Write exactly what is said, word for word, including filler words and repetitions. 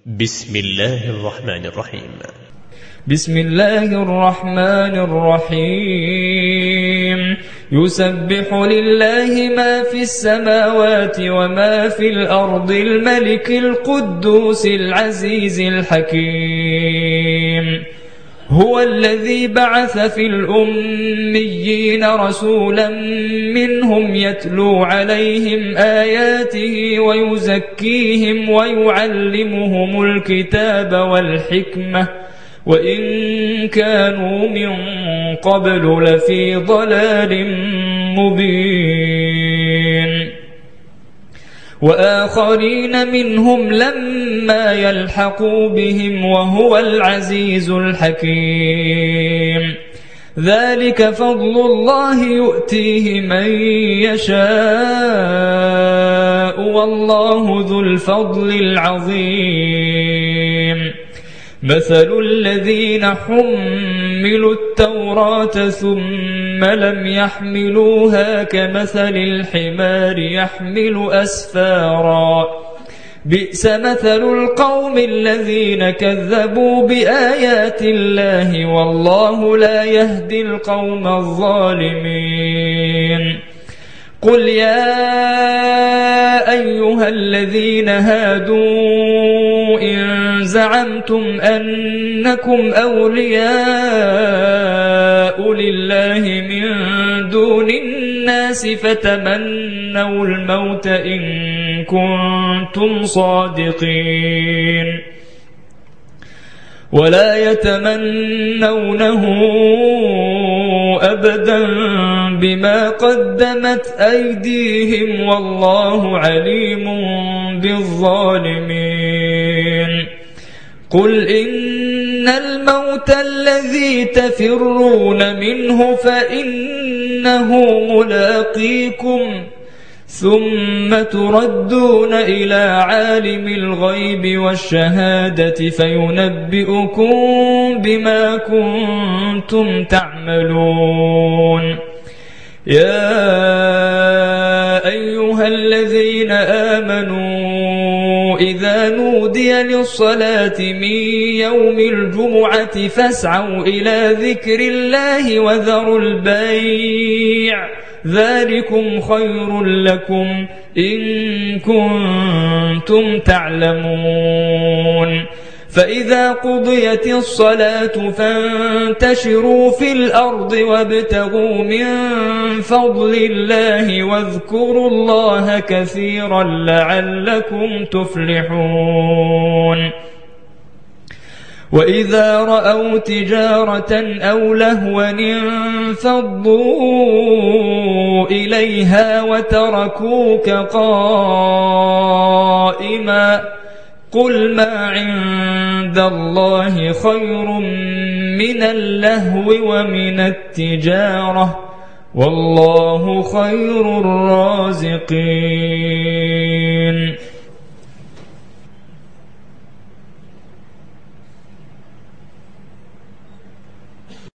بسم الله الرحمن الرحيم. بسم الله الرحمن الرحيم. يسبح لله ما في السماوات وما في الأرض الملك القدوس العزيز الحكيم. هو الذي بعث في الأميين رسولا منهم يتلو عليهم آياته ويزكيهم ويعلمهم الكتاب والحكمة وإن كانوا من قبل لفي ضلال مبين. وآخرين منهم لما يلحقوا بهم وهو العزيز الحكيم. ذلك فضل الله يؤتيه من يشاء والله ذو الفضل العظيم. مثل الذين حملوا التوراة ثم لم يحملوها كمثل الحمار يحمل أسفارا بئس مثل القوم الذين كذبوا بآيات الله والله لا يهدي القوم الظالمين. قل يا أيها الذين هادوا إن زعمتم أنكم أولياء لله من دون الناس فتمنوا الموت إن كنتم صادقين ولا يتمنونه أبدا بما قدمت أيديهم والله عليم بالظالمين. قل إن الموت الذي تفرون منه فإنه ملاقيكم ثم تردون إلى عالم الغيب والشهادة فينبئكم بما كنتم تعملون. يا أيها الذين آمنوا إذا نودي للصلاة من يوم الجمعة فاسعوا إلى ذكر الله وذروا البيع ذلكم خير لكم إن كنتم تعلمون. فإذا قضيت الصلاة فانتشروا في الأرض وابتغوا من فضل الله واذكروا الله كثيرا لعلكم تفلحون. وإذا رأوا تجارة أو لهوا انفضوا إليها وتركوك قائما قل ما عند الله خير من اللهو ومن التجارة والله خير الرازقين.